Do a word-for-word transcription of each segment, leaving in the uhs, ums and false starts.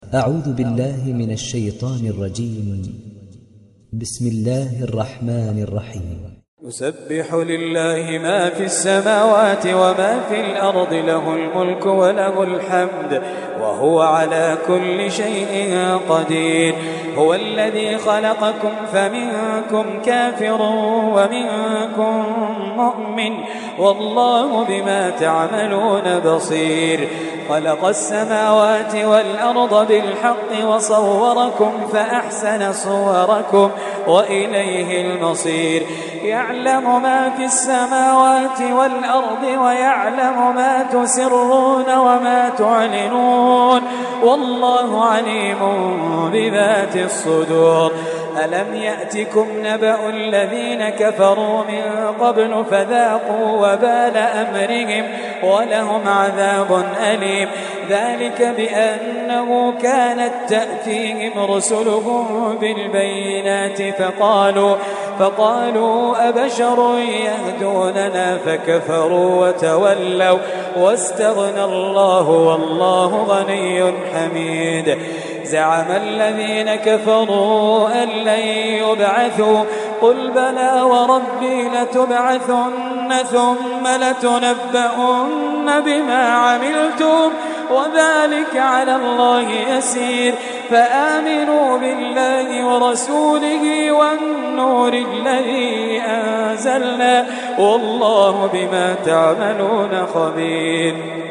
أعوذ بالله من الشيطان الرجيم. بسم الله الرحمن الرحيم. يسبح لله ما في السماوات وما في الأرض، له الملك وله الحمد وهو على كل شيء قدير. هو الذي خلقكم فمنكم كافر ومنكم مؤمن، والله بما تعملون بصير. خلق السماوات والأرض بالحق وصوركم فأحسن صوركم وإليه المصير. يعلم ما في السماوات والأرض ويعلم ما تسرون وما تعلنون، والله عليم بذات الصدور. ألم يأتكم نبأ الذين كفروا من قبل فذاقوا وبال أمرهم ولهم عذاب أليم. ذلك بأنه كانت تأتيهم رسلهم بالبينات فقالوا فقالوا أبشر يهدوننا فكفروا وتولوا واستغنى الله والله غني حميد. زعم الذين كفروا أن لن يبعثوا، قل بلى وربي لتبعثن ثم لتنبؤن بما عملتم وذلك على الله يسير. فآمنوا بالله ورسوله والنور الذي أنزلنا، والله بما تعملون خبير.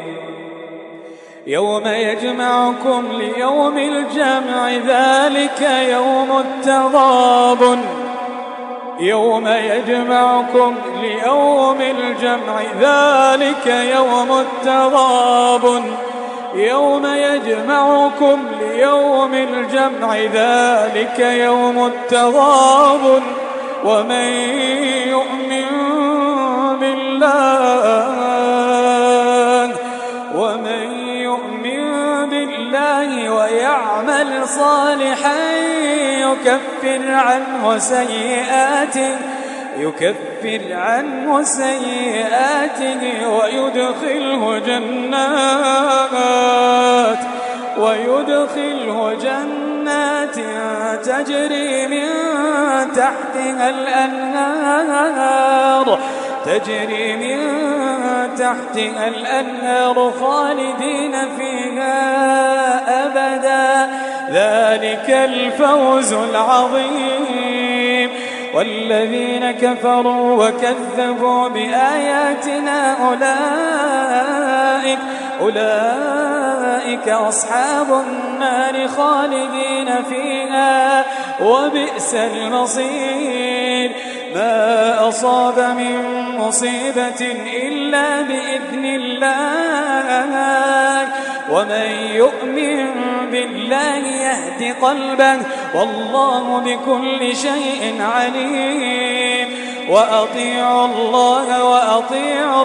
يوم يجمعكم ليوم الجمع ذلك يوم التغابن. يوم يجمعكم ليوم الجمع ذلك يوم التغابن. يوم يجمعكم ليوم الجمع ذلك يوم التغابن. ومن يؤمن بالله ومن بالله ويعمل صالحا يكفر عنه سيئاته يكفر عنه سيئاته ويدخله جنات ويدخله جنات تجري من تحتها الأنهار تجري من تحتها الأنهار خالدين فيها أبدا. ذلك الفوز العظيم. والذين كفروا وكذبوا بآياتنا أولئك أولئك أصحاب النار خالدين فيها وبئس المصير. ما أصاب من مصيبة إلا بإذن الله، ومن يؤمن بالله يهد قلبه، والله بكل شيء عليم. وأطيعوا الله وأطيعوا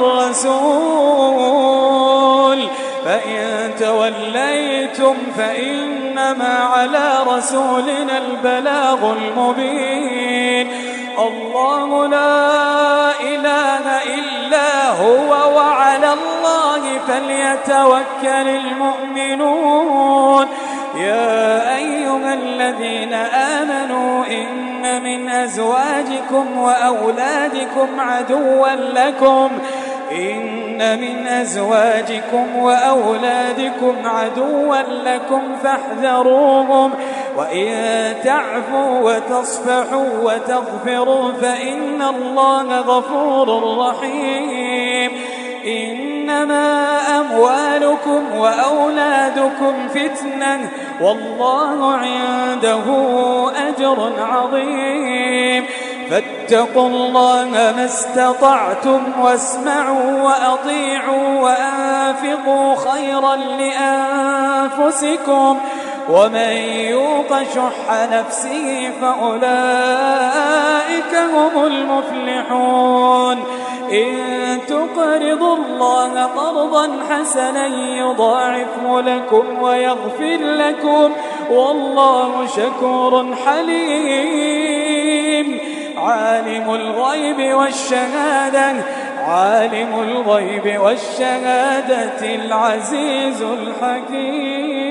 الرسول، فإن توليتم فإنما على رسولنا البلاغ المبين. الله لا إله إلا هو وعلى الله فليتوكل المؤمنون. يا أيها الذين آمنوا إن من أزواجكم وأولادكم عدوا لكم إن من أزواجكم وأولادكم عدوا لكم فاحذروهم، وإن تعفوا وتصفحوا وتغفروا فإن الله غفور رحيم. إنما أموالكم وأولادكم فتنة، والله عنده أجر عظيم. فاتقوا الله ما استطعتم واسمعوا وأطيعوا وأنفقوا خيرا لأنفسكم، ومن يوق شح نفسه فأولئك هم المفلحون. إن تقرضوا الله قرضا حسنا يضاعفه لكم ويغفر لكم، والله شكور حليم. عالم الغيب والشهادة عالم الغيب والشهادة العزيز الحكيم.